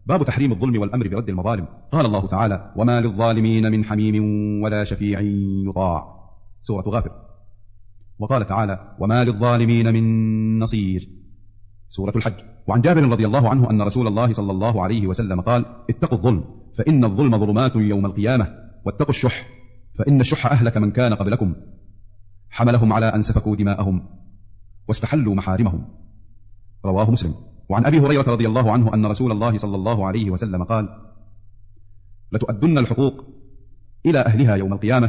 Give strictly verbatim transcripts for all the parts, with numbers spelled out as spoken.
باب تحريم الظلم والأمر برد المظالم. قال الله تعالى: وما للظالمين من حميم ولا شفيع يطاع، سورة غافر. وقال تعالى: وما للظالمين من نصير، سورة الحج. وعن جابر رضي الله عنه أن رسول الله صلى الله عليه وسلم قال: اتقوا الظلم فإن الظلم ظلمات يوم القيامة، واتقوا الشح فإن الشح أهلك من كان قبلكم، حملهم على أن سفكوا دماءهم واستحلوا محارمهم، رواه مسلم. وعن أبي هريرة رضي الله عنه أن رسول الله صلى الله عليه وسلم قال: لتؤدن الحقوق إلى أهلها يوم القيامة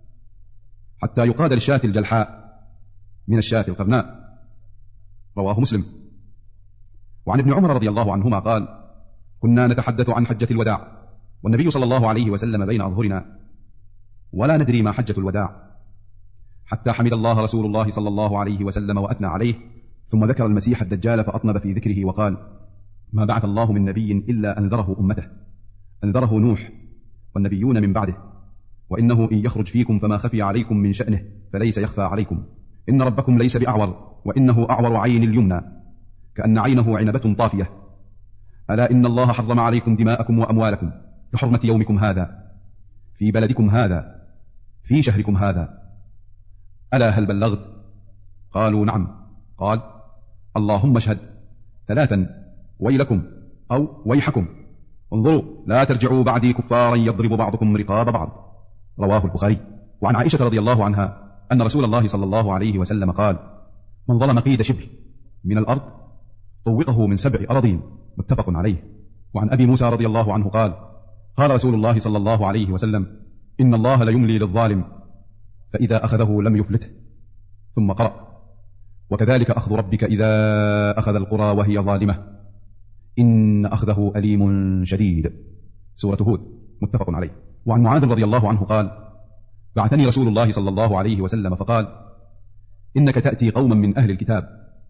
حتى يقاد للشاة الجلحاء من الشاة القرناء، رواه مسلم. وعن ابن عمر رضي الله عنهما قال: كنا نتحدث عن حجة الوداع والنبي صلى الله عليه وسلم بين أظهرنا ولا ندري ما حجة الوداع، حتى حمد الله رسول الله صلى الله عليه وسلم وأثنى عليه، ثم ذكر المسيح الدجال فأطنب في ذكره وقال: ما بعث الله من نبي إلا أنذره أمته، أنذره نوح والنبيون من بعده، وإنه إن يخرج فيكم فما خفي عليكم من شأنه فليس يخفى عليكم، إن ربكم ليس بأعور، وإنه أعور عين اليمنى كأن عينه عنبة طافية، ألا إن الله حرم عليكم دماءكم وأموالكم كحرمة يومكم هذا في بلدكم هذا في شهركم هذا، ألا هل بلغت؟ قالوا نعم. قال: اللهم اشهد ثلاثا ويلكم أو ويحكم، انظروا لا ترجعوا بعدي كفارا يضرب بعضكم رقاب بعض، رواه البخاري. وعن عائشة رضي الله عنها أن رسول الله صلى الله عليه وسلم قال: من ظلم قيد شبر من الأرض طوقه من سبع أراضين، متفق عليه. وعن أبي موسى رضي الله عنه قال: قال رسول الله صلى الله عليه وسلم: إن الله ليملي للظالم فإذا أخذه لم يفلته، ثم قرأ: وكذلك أخذ ربك إذا أخذ القرى وهي ظالمة إن أخذه أليم شديد، سورة هود، متفق عليه. وعن معاذ رضي الله عنه قال: بعثني رسول الله صلى الله عليه وسلم فقال: إنك تأتي قوما من أهل الكتاب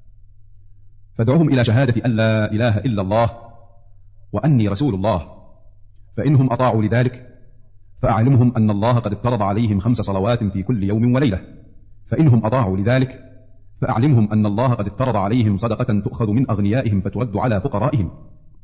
فادعوهم إلى شهادة أن لا إله إلا الله وأني رسول الله، فإنهم أطاعوا لذلك فأعلمهم أن الله قد افترض عليهم خمس صلوات في كل يوم وليلة، فإنهم أطاعوا لذلك فأعلمهم أن الله قد افترض عليهم صدقة تؤخذ من أغنيائهم فترد على فقرائهم،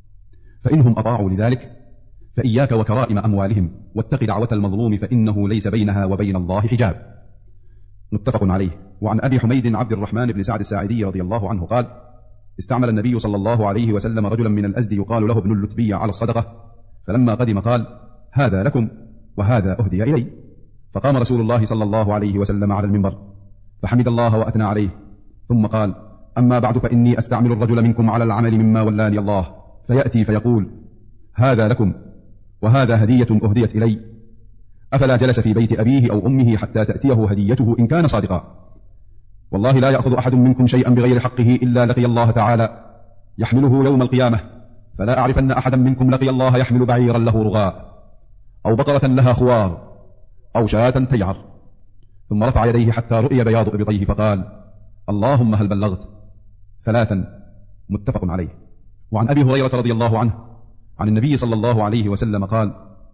فإنهم أطاعوا لذلك فإياك وكرائم أموالهم واتق دعوة المظلوم فإنه ليس بينها وبين الله حجاب، متفق عليه. وعن أبي حميد عبد الرحمن بن سعد الساعدي رضي الله عنه قال: استعمل النبي صلى الله عليه وسلم رجلا من الأزد يقال له ابن اللتبية على الصدقة، فلما قدم قال: هذا لكم وهذا أهدي إلي، فقام رسول الله صلى الله عليه وسلم على المنبر فحمد الله وأثنى عليه، ثم قال: أما بعد فإني أستعمل الرجل منكم على العمل مما ولاني الله، فيأتي فيقول: هذا لكم وهذا هدية أهديت إلي، أفلا جلس في بيت أبيه أو أمه حتى تأتيه هديته إن كان صادقا، والله لا يأخذ أحد منكم شيئا بغير حقه إلا لقي الله تعالى يحمله يوم القيامة، فلا أعرف أن أحدا منكم لقي الله يحمل بعيرا له رغاء أو بقرة لها خوار أو شاة تيعر، ثم رفع يديه حتى رؤي بياض إبطيه فقال: اللهم هل بلغت؟ ثلاثا، متفق عليه. وعن أبي هريرة رضي الله عنه عن النبي صلى الله عليه وسلم قال: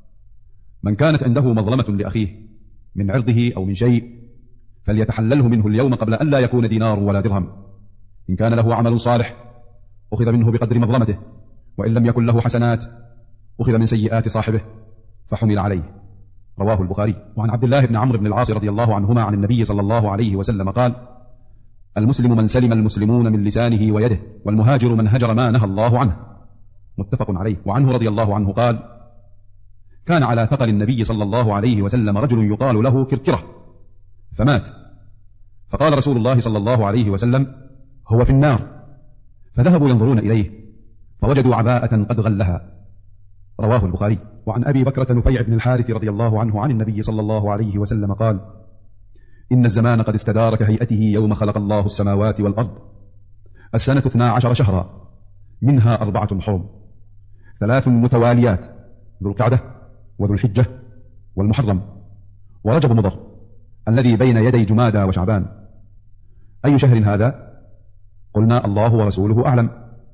من كانت عنده مظلمة لأخيه من عرضه أو من شيء فليتحلله منه اليوم قبل أن لا يكون دينار ولا درهم، إن كان له عمل صالح أخذ منه بقدر مظلمته، وإن لم يكن له حسنات أخذ من سيئات صاحبه فحمل عليه، رواه البخاري. وعن عبد الله بن عمرو بن العاص رضي الله عنهما عن النبي صلى الله عليه وسلم قال: المسلم من سلم المسلمون من لسانه ويده، والمهاجر من هجر ما نهى الله عنه، متفق عليه. وعنه رضي الله عنه قال: كان على ثقل النبي صلى الله عليه وسلم رجل يقال له كركرة فمات، فقال رسول الله صلى الله عليه وسلم: هو في النار، فذهبوا ينظرون إليه فوجدوا عباءة قد غلها، رواه البخاري. وعن أبي بكرة نفيع بن الحارث رضي الله عنه عن النبي صلى الله عليه وسلم قال: إن الزمان قد استدار كهيئته يوم خلق الله السماوات والأرض، السنة اثنا عشر شهرا، منها أربعة حرم، ثلاث متواليات، ذو القعدة وذو الحجة والمحرم ورجب مضر الذي بين يدي جمادى وشعبان، أي شهر هذا؟ قلنا: الله ورسوله أعلم،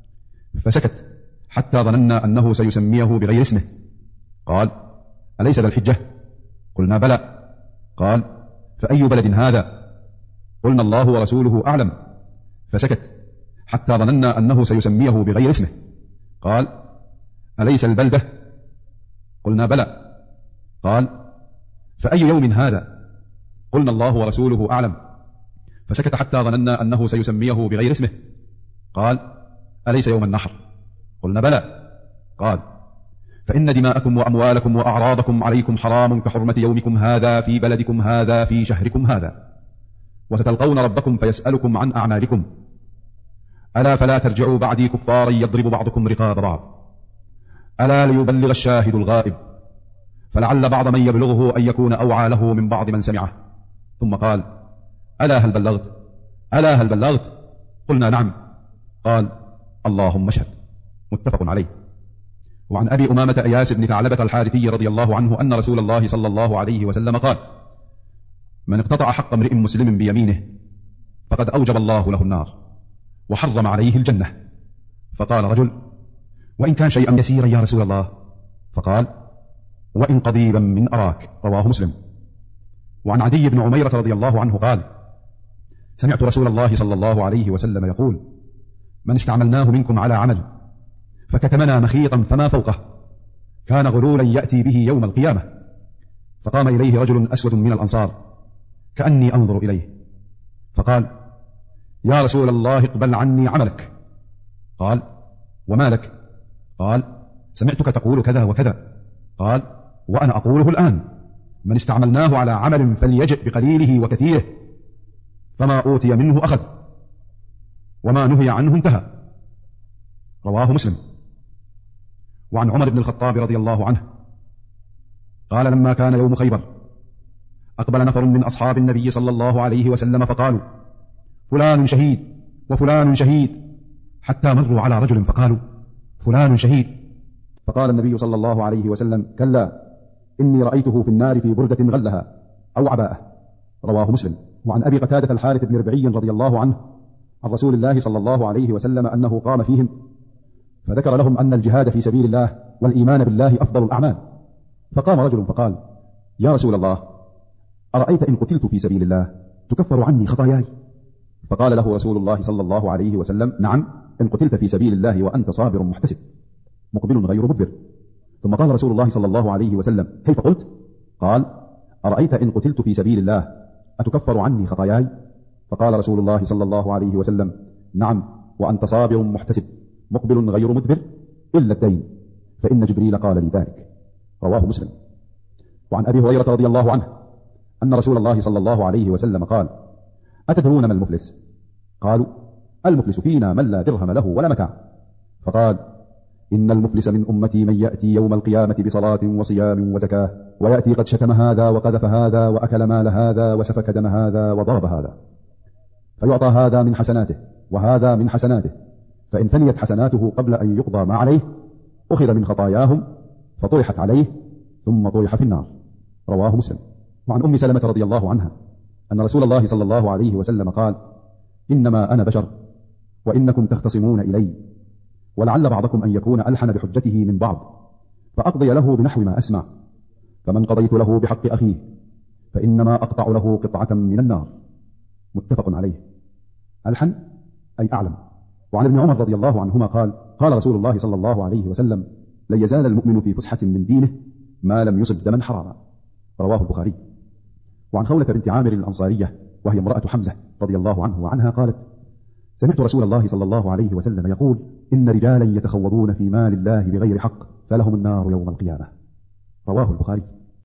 فسكت حتى ظننا أنه سيسميه بغير اسمه، قال: أليس ذا الحجة؟ قلنا: بلى. قال: فأي بلد هذا؟ قلنا: الله ورسوله أعلم، فسكت حتى ظننا أنه سيسميه بغير اسمه، قال: أليس البلدة؟ قلنا بلى. قال: فأي يوم هذا؟ قلنا: الله ورسوله أعلم. فسكت حتى ظننا أنه سيسميه بغير اسمه. قال: أليس يوم النحر؟ قلنا بلى. قال: فإن دماءكم وأموالكم وأعراضكم عليكم حرام كحرمة يومكم هذا في بلدكم هذا في شهركم هذا، وستلقون ربكم فيسألكم عن أعمالكم. ألا فلا ترجعوا بعدي كفارا يضرب بعضكم رقاب بعض. ألا ليبلغ الشاهد الغائب، فلعل بعض من يبلغه أن يكون أوعى له من بعض من سمعه. ثم قال: ألا هل بلغت؟ ألا هل بلغت؟ قلنا: نعم. قال: اللهم اشهد. متفق عليه. وعن أبي أمامة أياس بن ثعلبة الحارثي رضي الله عنه أن رسول الله صلى الله عليه وسلم قال: من اقتطع حق امرئ مسلم بيمينه فقد أوجب الله له النار وحرم عليه الجنة. فقال رجل: وإن كان شيئا يسيرا يا رسول الله؟ فقال: وإن قضيبا من أراك. رواه مسلم. وعن عدي بن عميرة رضي الله عنه قال: سمعت رسول الله صلى الله عليه وسلم يقول: من استعملناه منكم على عمل فكتمنا مخيطا فما فوقه كان غلولا يأتي به يوم القيامة. فقام إليه رجل أسود من الأنصار كأني أنظر إليه فقال: يا رسول الله اقبل عني عملك. قال: وما لك؟ قال: سمعتك تقول كذا وكذا. قال: وأنا أقوله الآن: من استعملناه على عمل فليجئ بقليله وكثيره، فما أوتي منه أخذ وما نهي عنه انتهى. رواه مسلم. وعن عمر بن الخطاب رضي الله عنه قال: لما كان يوم خيبر أقبل نفر من أصحاب النبي صلى الله عليه وسلم فقالوا: فلان شهيد وفلان شهيد، حتى مروا على رجل فقالوا: فلان شهيد. فقال النبي صلى الله عليه وسلم: كلا، إني رأيته في النار في بردة غلها أو عباءة. رواه مسلم. وعن أبي قتادة الحارث بن ربعي رضي الله عنه عن رسول الله صلى الله عليه وسلم أنه قام فيهم فذكر لهم أن الجهاد في سبيل الله والإيمان بالله أفضل الأعمال. فقام رجل فقال: يا رسول الله، أرأيت إن قتلت في سبيل الله تكفر عني خطاياي؟ فقال له رسول الله صلى الله عليه وسلم: نعم، إن قتلت في سبيل الله وأنت صابر محتسب مقبل غير مدبر. ثم قال رسول الله صلى الله عليه وسلم: كيف قلت؟ قال: أرأيت إن قتلت في سبيل الله أتكفر عني خطاياي؟ فقال رسول الله صلى الله عليه وسلم: نعم، وأنت صابر محتسب مقبل غير مدبر إلا الدين، فإن جبريل قال لي ذلك. رواه مسلم. وعن أبي هريرة رضي الله عنه أن رسول الله صلى الله عليه وسلم قال: أتدرون ما المفلس؟ قالوا: المفلس فينا من لا درهم له ولا متاع. فقال: إن المفلس من أمتي من يأتي يوم القيامة بصلاة وصيام وزكاة، ويأتي قد شتم هذا وقذف هذا وأكل مال هذا وسفك دم هذا وضرب هذا، فيعطى هذا من حسناته وهذا من حسناته، فإن فنيت حسناته قبل أن يقضى ما عليه أخذ من خطاياهم فطرحت عليه ثم طرح في النار. رواه مسلم. وعن أم سلمة رضي الله عنها أن رسول الله صلى الله عليه وسلم قال: إنما أنا بشر وإنكم تختصمون إلي، ولعل بعضكم أن يكون ألحن بحجته من بعض، فأقضي له بنحو ما أسمع، فمن قضيت له بحق أخيه فإنما أقطع له قطعة من النار. متفق عليه. ألحن أي أعلم. وعن ابن عمر رضي الله عنهما قال: قال رسول الله صلى الله عليه وسلم: لن يزال المؤمن في فسحة من دينه ما لم يصب دما حراما. رواه البخاري. وعن خولة بنت عامر الأنصارية وهي امرأة حمزة رضي الله عنه وعنها قالت: سمعت رسول الله صلى الله عليه وسلم يقول: إن رجالا يتخوضون في مال الله بغير حق فلهم النار يوم القيامة. رواه البخاري.